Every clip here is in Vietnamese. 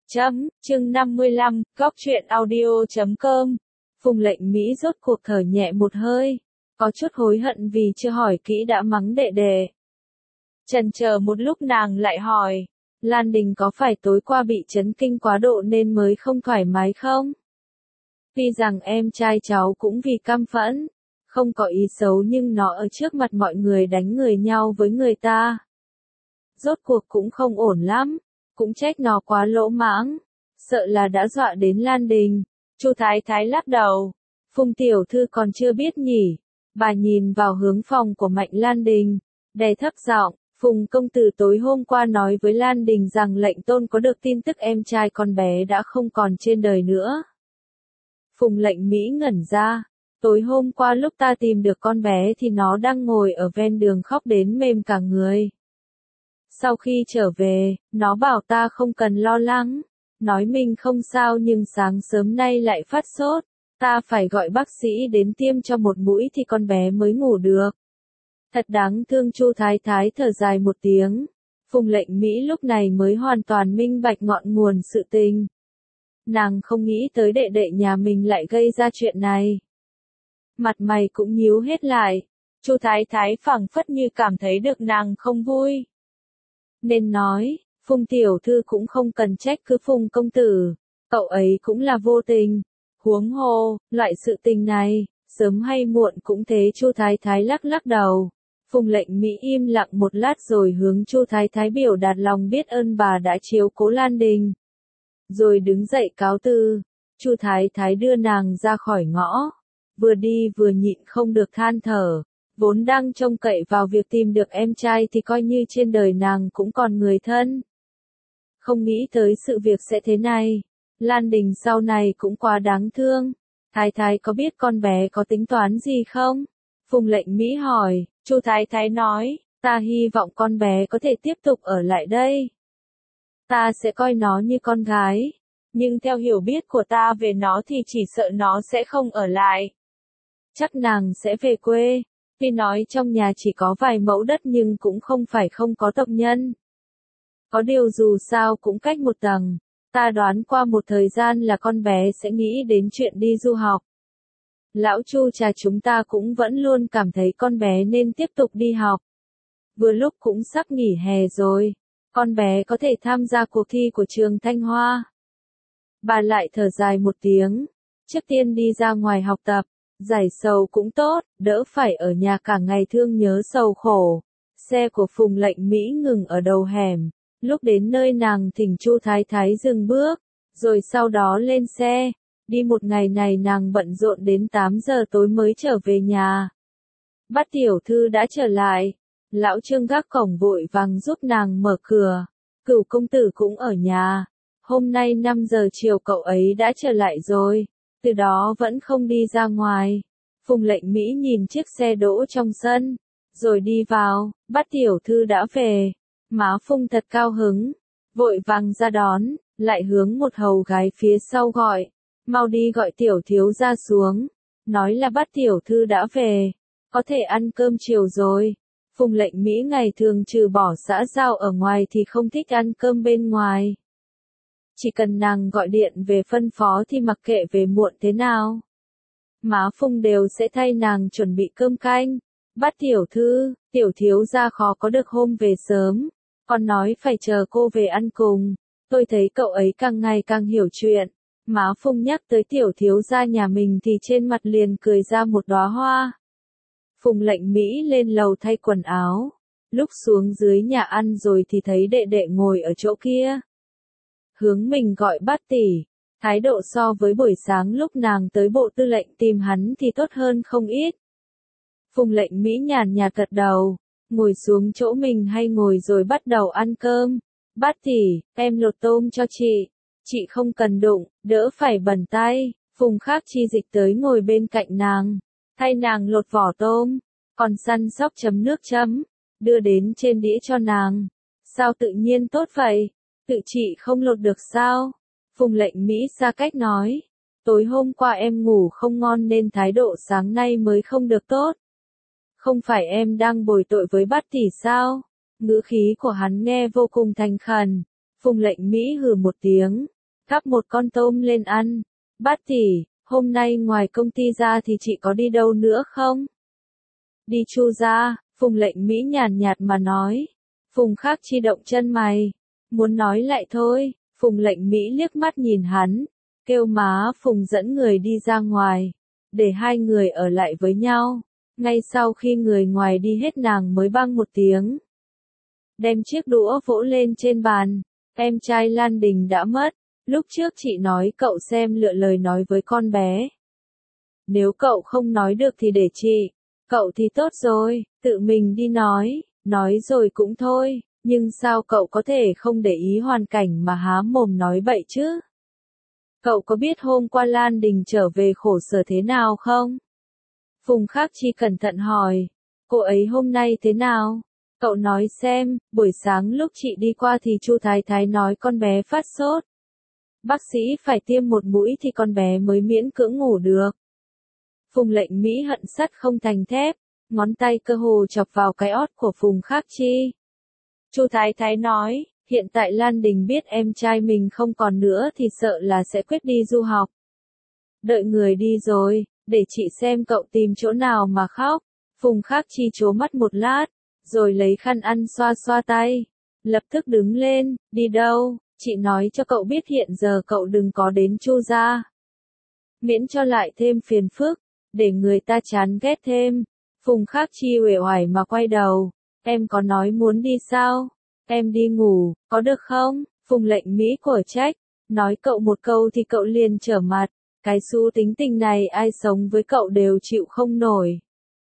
Chương 55, góc truyện audio.com. Phùng Lệnh Mỹ rốt cuộc thở nhẹ một hơi, có chút hối hận vì chưa hỏi kỹ đã mắng đệ đệ. Chần chờ một lúc nàng lại hỏi, Lan Đình có phải tối qua bị chấn kinh quá độ nên mới không thoải mái không? Tuy rằng em trai cháu cũng vì căm phẫn, không có ý xấu nhưng nó ở trước mặt mọi người đánh người nhau với người ta. Rốt cuộc cũng không ổn lắm, cũng trách nó quá lỗ mãng, sợ là đã dọa đến Lan Đình. Chu Thái Thái lắc đầu, Phùng tiểu thư còn chưa biết nhỉ. Bà nhìn vào hướng phòng của Mạnh Lan Đình, đè thấp giọng, Phùng công tử tối hôm qua nói với Lan Đình rằng lệnh tôn có được tin tức em trai con bé đã không còn trên đời nữa. Phùng Lệnh Mỹ ngẩn ra, tối hôm qua lúc ta tìm được con bé thì nó đang ngồi ở ven đường khóc đến mềm cả người. Sau khi trở về, nó bảo ta không cần lo lắng, nói mình không sao nhưng sáng sớm nay lại phát sốt, ta phải gọi bác sĩ đến tiêm cho một mũi thì con bé mới ngủ được. Thật đáng thương. Chu Thái Thái thở dài một tiếng, Phùng Lệnh Mỹ lúc này mới hoàn toàn minh bạch ngọn nguồn sự tình. Nàng không nghĩ tới đệ đệ nhà mình lại gây ra chuyện này. Mặt mày cũng nhíu hết lại, Chu Thái Thái phảng phất như cảm thấy được nàng không vui. Nên nói, Phùng tiểu thư cũng không cần trách cứ Phùng công tử, cậu ấy cũng là vô tình. Huống hồ, loại sự tình này, sớm hay muộn cũng thế. Chu Thái Thái lắc lắc đầu. Phùng Lệnh Mỹ im lặng một lát rồi hướng Chu Thái Thái biểu đạt lòng biết ơn bà đã chiếu cố Lan Đình. Rồi đứng dậy cáo từ. Chu Thái Thái đưa nàng ra khỏi ngõ, vừa đi vừa nhịn không được than thở. Vốn đang trông cậy vào việc tìm được em trai thì coi như trên đời nàng cũng còn người thân. Không nghĩ tới sự việc sẽ thế này. Lan Đình sau này cũng quá đáng thương. Thái Thái có biết con bé có tính toán gì không? Phùng Lệnh Mỹ hỏi. Chu Thái Thái nói, ta hy vọng con bé có thể tiếp tục ở lại đây. Ta sẽ coi nó như con gái. Nhưng theo hiểu biết của ta về nó thì chỉ sợ nó sẽ không ở lại. Chắc nàng sẽ về quê. Tuy nói trong nhà chỉ có vài mẫu đất nhưng cũng không phải không có tộc nhân. Có điều dù sao cũng cách một tầng. Ta đoán qua một thời gian là con bé sẽ nghĩ đến chuyện đi du học. Lão Chu cha chúng ta cũng vẫn luôn cảm thấy con bé nên tiếp tục đi học. Vừa lúc cũng sắp nghỉ hè rồi, con bé có thể tham gia cuộc thi của trường Thanh Hoa. Bà lại thở dài một tiếng, trước tiên đi ra ngoài học tập, giải sầu cũng tốt, đỡ phải ở nhà cả ngày thương nhớ sầu khổ. Xe của Phùng Lệnh Mỹ ngừng ở đầu hẻm. Lúc đến nơi nàng thỉnh Chu Thái Thái dừng bước, rồi sau đó lên xe. Đi một ngày này nàng bận rộn đến 8 giờ tối mới trở về nhà. Bát tiểu thư đã trở lại. Lão Trương gác cổng vội vàng giúp nàng mở cửa. Cửu công tử cũng ở nhà. Hôm nay 5 giờ chiều cậu ấy đã trở lại rồi. Từ đó vẫn không đi ra ngoài. Phùng Lệnh Mỹ nhìn chiếc xe đỗ trong sân, rồi đi vào. Bát tiểu thư đã về. Má Phùng thật cao hứng, vội vàng ra đón, lại hướng một hầu gái phía sau gọi, mau đi gọi tiểu thiếu gia xuống, nói là Bát tiểu thư đã về, có thể ăn cơm chiều rồi. Phùng Lệnh Mỹ ngày thường trừ bỏ xã giao ở ngoài thì không thích ăn cơm bên ngoài. Chỉ cần nàng gọi điện về phân phó thì mặc kệ về muộn thế nào, má Phùng đều sẽ thay nàng chuẩn bị cơm canh. Bát tiểu thư, tiểu thiếu gia khó có được hôm về sớm. Còn nói phải chờ cô về ăn cùng. Tôi thấy cậu ấy càng ngày càng hiểu chuyện. Má Phùng nhắc tới tiểu thiếu gia nhà mình thì trên mặt liền cười ra một đóa hoa. Phùng Lệnh Mỹ lên lầu thay quần áo. Lúc xuống dưới nhà ăn rồi thì thấy đệ đệ ngồi ở chỗ kia. Hướng mình gọi Bát tỷ. Thái độ so với buổi sáng lúc nàng tới bộ tư lệnh tìm hắn thì tốt hơn không ít. Phùng Lệnh Mỹ nhàn nhạt gật đầu. Ngồi xuống chỗ mình hay ngồi rồi bắt đầu ăn cơm. Bát tỷ, em lột tôm cho chị không cần đụng, đỡ phải bẩn tay. Phùng Khác Chi dịch tới ngồi bên cạnh nàng, thay nàng lột vỏ tôm, còn săn sóc chấm nước chấm, đưa đến trên đĩa cho nàng. Sao tự nhiên tốt vậy? Tự chị không lột được sao? Phùng Lệnh Mỹ xa cách nói, tối hôm qua em ngủ không ngon nên thái độ sáng nay mới không được tốt. Không phải em đang bồi tội với Bát tỷ sao? Ngữ khí của hắn nghe vô cùng thành khẩn. Phùng Lệnh Mỹ hừ một tiếng, cắp một con tôm lên ăn. Bát tỷ, hôm nay ngoài công ty ra thì chị có đi đâu nữa không? Đi Chu gia, Phùng Lệnh Mỹ nhàn nhạt mà nói. Phùng Khắc Chi động chân mày, muốn nói lại thôi. Phùng Lệnh Mỹ liếc mắt nhìn hắn, kêu má Phùng dẫn người đi ra ngoài, để hai người ở lại với nhau. Ngay sau khi người ngoài đi hết nàng mới bang một tiếng, đem chiếc đũa vỗ lên trên bàn. Em trai Lan Đình đã mất, lúc trước chị nói cậu xem lựa lời nói với con bé. Nếu cậu không nói được thì để chị, cậu thì tốt rồi, tự mình đi nói rồi cũng thôi, nhưng sao cậu có thể không để ý hoàn cảnh mà há mồm nói bậy chứ? Cậu có biết hôm qua Lan Đình trở về khổ sở thế nào không? Phùng Khắc Chi cẩn thận hỏi, cô ấy hôm nay thế nào? Cậu nói xem, buổi sáng lúc chị đi qua thì Chu Thái Thái nói con bé phát sốt. Bác sĩ phải tiêm một mũi thì con bé mới miễn cưỡng ngủ được. Phùng Lệnh Mỹ hận sắt không thành thép, ngón tay cơ hồ chọc vào cái ót của Phùng Khắc Chi. Chu Thái Thái nói, hiện tại Lan Đình biết em trai mình không còn nữa thì sợ là sẽ quyết đi du học. Đợi người đi rồi, để chị xem cậu tìm chỗ nào mà khóc. Phùng Khắc Chi trố mắt một lát, rồi lấy khăn ăn xoa xoa tay. Lập tức đứng lên, đi đâu? Chị nói cho cậu biết hiện giờ cậu đừng có đến Chu gia. Miễn cho lại thêm phiền phức, để người ta chán ghét thêm. Phùng Khắc Chi uể oải mà quay đầu. Em có nói muốn đi sao? Em đi ngủ, có được không? Phùng Lệnh Mỹ của trách, nói cậu một câu thì cậu liền trở mặt. Cái xu tính tình này ai sống với cậu đều chịu không nổi.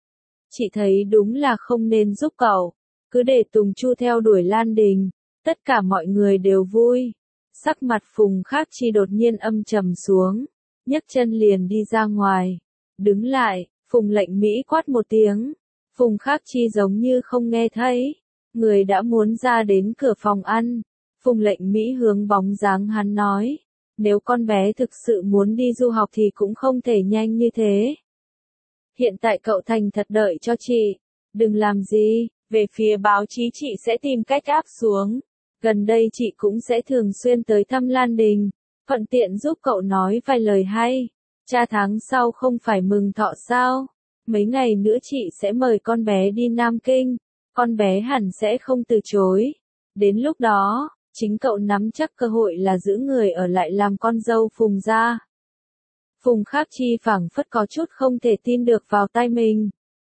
Chị thấy đúng là không nên giúp cậu, cứ để Tùng Chu theo đuổi Lan Đình, tất cả mọi người đều vui. Sắc mặt Phùng Khắc Chi đột nhiên âm trầm xuống, nhấc chân liền đi ra ngoài. Đứng lại, Phùng Lệnh Mỹ quát một tiếng. Phùng Khắc Chi giống như không nghe thấy, người đã muốn ra đến cửa phòng ăn. Phùng Lệnh Mỹ hướng bóng dáng hắn nói, nếu con bé thực sự muốn đi du học thì cũng không thể nhanh như thế. Hiện tại cậu thành thật đợi cho chị, đừng làm gì, về phía báo chí chị sẽ tìm cách áp xuống. Gần đây chị cũng sẽ thường xuyên tới thăm Lan Đình, thuận tiện giúp cậu nói vài lời hay. Cha tháng sau không phải mừng thọ sao? Mấy ngày nữa chị sẽ mời con bé đi Nam Kinh, con bé hẳn sẽ không từ chối. Đến lúc đó, chính cậu nắm chắc cơ hội là giữ người ở lại làm con dâu Phùng gia. Phùng Khắc Chi phảng phất có chút không thể tin được vào tai mình.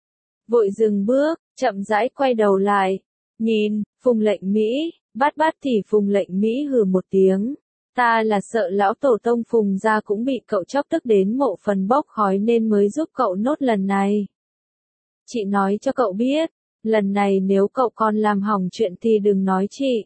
Vội dừng bước, chậm rãi quay đầu lại, nhìn, Phùng Lệnh Mỹ, bát thì Phùng Lệnh Mỹ hừ một tiếng. Ta là sợ lão tổ tông Phùng gia cũng bị cậu chọc tức đến mộ phần bốc khói nên mới giúp cậu nốt lần này. Chị nói cho cậu biết, lần này nếu cậu còn làm hỏng chuyện thì đừng nói chị.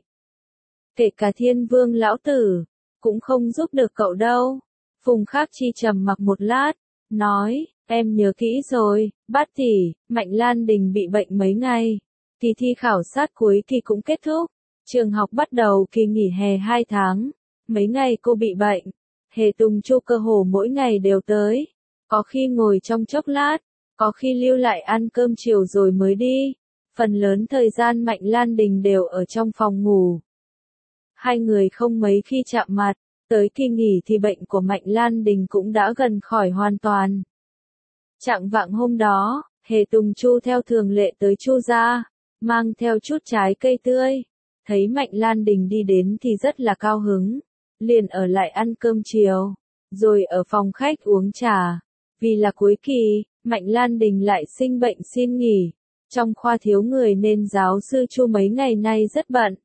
Kể cả Thiên Vương lão tử, cũng không giúp được cậu đâu. Phùng Khắc Chi trầm mặc một lát, nói, em nhớ kỹ rồi, bát tỷ, Mạnh Lan Đình bị bệnh mấy ngày. Kỳ thi khảo sát cuối kỳ cũng kết thúc. Trường học bắt đầu kỳ nghỉ hè 2 tháng. Mấy ngày cô bị bệnh. Hề Tùng Chu cơ hồ mỗi ngày đều tới. Có khi ngồi trong chốc lát, có khi lưu lại ăn cơm chiều rồi mới đi. Phần lớn thời gian Mạnh Lan Đình đều ở trong phòng ngủ. Hai người không mấy khi chạm mặt. Tới kỳ nghỉ thì bệnh của Mạnh Lan Đình cũng đã gần khỏi hoàn toàn. Chạng vạng hôm đó, Hề Tùng Chu theo thường lệ tới Chu gia, mang theo chút trái cây tươi. Thấy Mạnh Lan Đình đi đến thì rất là cao hứng, liền ở lại ăn cơm chiều, rồi ở phòng khách uống trà. Vì là cuối kỳ, Mạnh Lan Đình lại sinh bệnh xin nghỉ. Trong khoa thiếu người nên giáo sư Chu mấy ngày nay rất bận.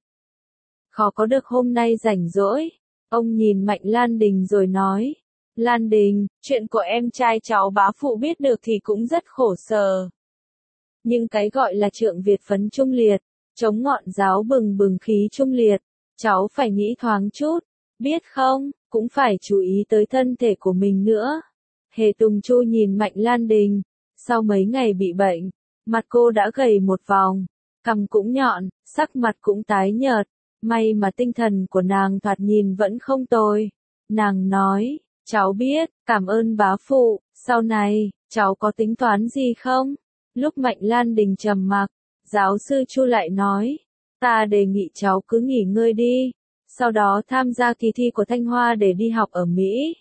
Khó có được hôm nay rảnh rỗi. Ông nhìn Mạnh Lan Đình rồi nói, Lan Đình, chuyện của em trai cháu bá phụ biết được thì cũng rất khổ sở. Nhưng cái gọi là trượng Việt phấn trung liệt, chống ngọn giáo bừng bừng khí trung liệt, cháu phải nghĩ thoáng chút, biết không, cũng phải chú ý tới thân thể của mình nữa. Hề Tùng Chu nhìn Mạnh Lan Đình, sau mấy ngày bị bệnh, mặt cô đã gầy một vòng, cằm cũng nhọn, sắc mặt cũng tái nhợt. May mà tinh thần của nàng thoạt nhìn vẫn không tồi. Nàng nói, cháu biết, cảm ơn bá phụ, sau này, cháu có tính toán gì không? Lúc Mạnh Lan Đình trầm mặc, giáo sư Chu lại nói, ta đề nghị cháu cứ nghỉ ngơi đi, sau đó tham gia kỳ thi của Thanh Hoa để đi học ở Mỹ.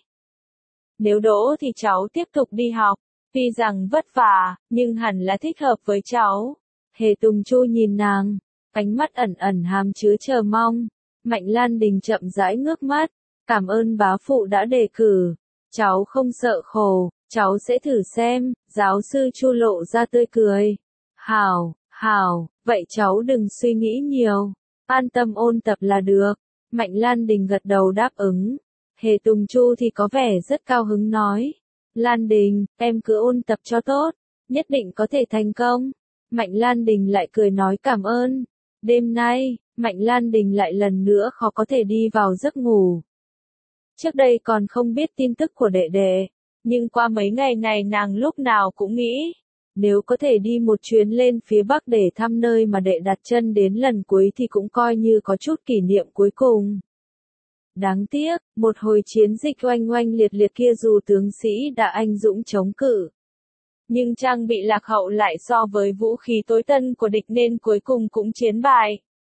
Nếu đỗ thì cháu tiếp tục đi học, tuy rằng vất vả, nhưng hẳn là thích hợp với cháu. Hề Tùng Chu nhìn nàng, ánh mắt ẩn ẩn hàm chứa chờ mong. Mạnh Lan Đình chậm rãi ngước mắt, cảm ơn bá phụ đã đề cử. Cháu không sợ khổ, cháu sẽ thử xem, giáo sư Chu lộ ra tươi cười. Hảo, hảo, vậy cháu đừng suy nghĩ nhiều, an tâm ôn tập là được. Mạnh Lan Đình gật đầu đáp ứng. Hề Tùng Chu thì có vẻ rất cao hứng nói. Lan Đình, em cứ ôn tập cho tốt, nhất định có thể thành công. Mạnh Lan Đình lại cười nói cảm ơn. Đêm nay, Mạnh Lan Đình lại lần nữa khó có thể đi vào giấc ngủ. Trước đây còn không biết tin tức của đệ đệ, nhưng qua mấy ngày này nàng lúc nào cũng nghĩ, nếu có thể đi một chuyến lên phía Bắc để thăm nơi mà đệ đặt chân đến lần cuối thì cũng coi như có chút kỷ niệm cuối cùng. Đáng tiếc, một hồi chiến dịch oanh oanh liệt liệt kia dù tướng sĩ đã anh dũng chống cự, nhưng trang bị lạc hậu lại so với vũ khí tối tân của địch nên cuối cùng cũng chiến bại.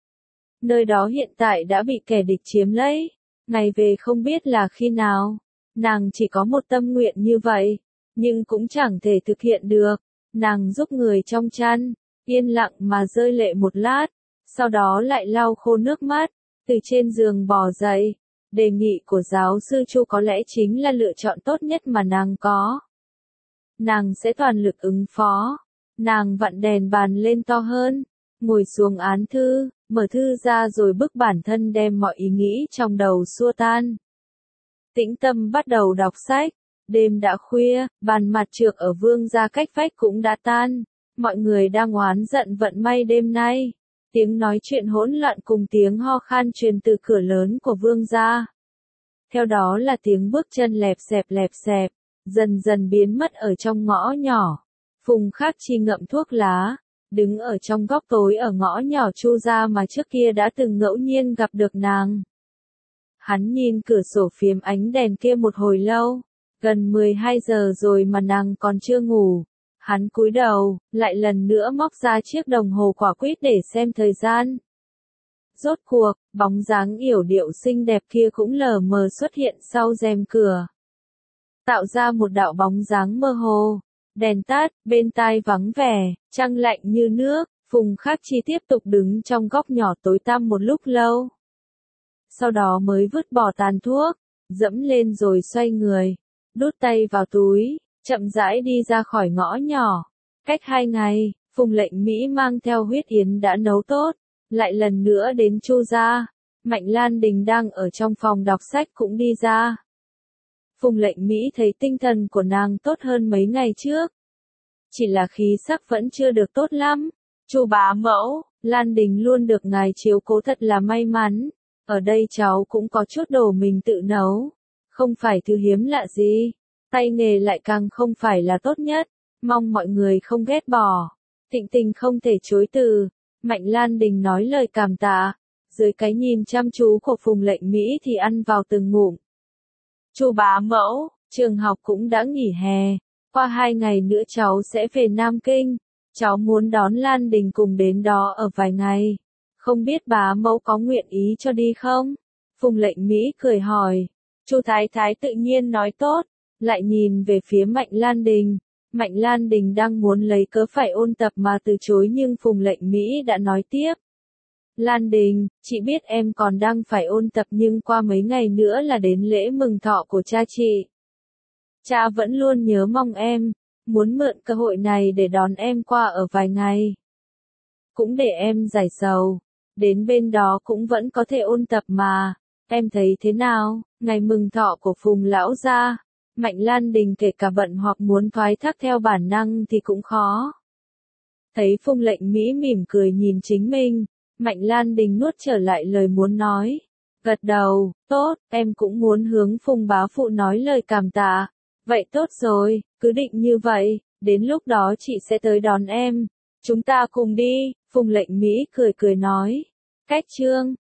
Nơi đó hiện tại đã bị kẻ địch chiếm lấy, ngày về không biết là khi nào. Nàng chỉ có một tâm nguyện như vậy, nhưng cũng chẳng thể thực hiện được. Nàng giúp người trong chăn, yên lặng mà rơi lệ một lát, sau đó lại lau khô nước mắt, từ trên giường bò dậy. Đề nghị của giáo sư Chu có lẽ chính là lựa chọn tốt nhất mà nàng có. Nàng sẽ toàn lực ứng phó. Nàng vặn đèn bàn lên to hơn, ngồi xuống án thư, mở thư ra rồi bức bản thân đem mọi ý nghĩ trong đầu xua tan. Tĩnh tâm bắt đầu đọc sách. Đêm đã khuya, bàn mặt trược ở Vương gia cách vách cũng đã tan. Mọi người đang oán giận vận may đêm nay. Tiếng nói chuyện hỗn loạn cùng tiếng ho khan truyền từ cửa lớn của Vương gia. Theo đó là tiếng bước chân lẹp xẹp, dần dần biến mất ở trong ngõ nhỏ. Phùng Khắc Chi ngậm thuốc lá, đứng ở trong góc tối ở ngõ nhỏ Chu gia mà trước kia đã từng ngẫu nhiên gặp được nàng. Hắn nhìn cửa sổ phiếm ánh đèn kia một hồi lâu, gần 12 giờ rồi mà nàng còn chưa ngủ. Hắn cúi đầu, lại lần nữa móc ra chiếc đồng hồ quả quýt để xem thời gian. Rốt cuộc, bóng dáng yểu điệu xinh đẹp kia cũng lờ mờ xuất hiện sau rèm cửa, tạo ra một đạo bóng dáng mơ hồ. Đèn tắt, bên tai vắng vẻ, trăng lạnh như nước. Phùng Khắc Chi tiếp tục đứng trong góc nhỏ tối tăm một lúc lâu. Sau đó mới vứt bỏ tàn thuốc, dẫm lên rồi xoay người, đút tay vào túi, chậm rãi đi ra khỏi ngõ nhỏ. Cách 2 ngày, Phùng Lệnh Mỹ mang theo huyết yến đã nấu tốt, lại lần nữa đến Chu gia. Mạnh Lan Đình đang ở trong phòng đọc sách cũng đi ra. Phùng Lệnh Mỹ thấy tinh thần của nàng tốt hơn mấy ngày trước. Chỉ là khí sắc vẫn chưa được tốt lắm. Chu bá mẫu, Lan Đình luôn được ngài chiếu cố thật là may mắn. Ở đây cháu cũng có chút đồ mình tự nấu. Không phải thứ hiếm lạ gì. Tay nghề lại càng không phải là tốt nhất. Mong mọi người không ghét bỏ. Thịnh Tình không thể chối từ. Mạnh Lan Đình nói lời cảm tạ. Dưới cái nhìn chăm chú của Phùng Lệnh Mỹ thì ăn vào từng ngụm. Chu bá mẫu, trường học cũng đã nghỉ hè. Qua 2 ngày nữa cháu sẽ về Nam Kinh. Cháu muốn đón Lan Đình cùng đến đó ở vài ngày. Không biết bá mẫu có nguyện ý cho đi không? Phùng Lệnh Mỹ cười hỏi. Chu Thái Thái tự nhiên nói tốt. Lại nhìn về phía Mạnh Lan Đình. Mạnh Lan Đình đang muốn lấy cớ phải ôn tập mà từ chối nhưng Phùng Lệnh Mỹ đã nói tiếp. Lan Đình, chị biết em còn đang phải ôn tập nhưng qua mấy ngày nữa là đến lễ mừng thọ của cha chị. Cha vẫn luôn nhớ mong em, muốn mượn cơ hội này để đón em qua ở vài ngày. Cũng để em giải sầu, đến bên đó cũng vẫn có thể ôn tập mà. Em thấy thế nào, ngày mừng thọ của Phùng lão gia? Mạnh Lan Đình kể cả bận hoặc muốn thoái thác theo bản năng thì cũng khó. Thấy Phùng Lệnh Mỹ mỉm cười nhìn chính mình, Mạnh Lan Đình nuốt trở lại lời muốn nói. Gật đầu, tốt, em cũng muốn hướng Phùng bá phụ nói lời cảm tạ. Vậy tốt rồi, cứ định như vậy, đến lúc đó chị sẽ tới đón em. Chúng ta cùng đi, Phùng Lệnh Mỹ cười nói. Cách chương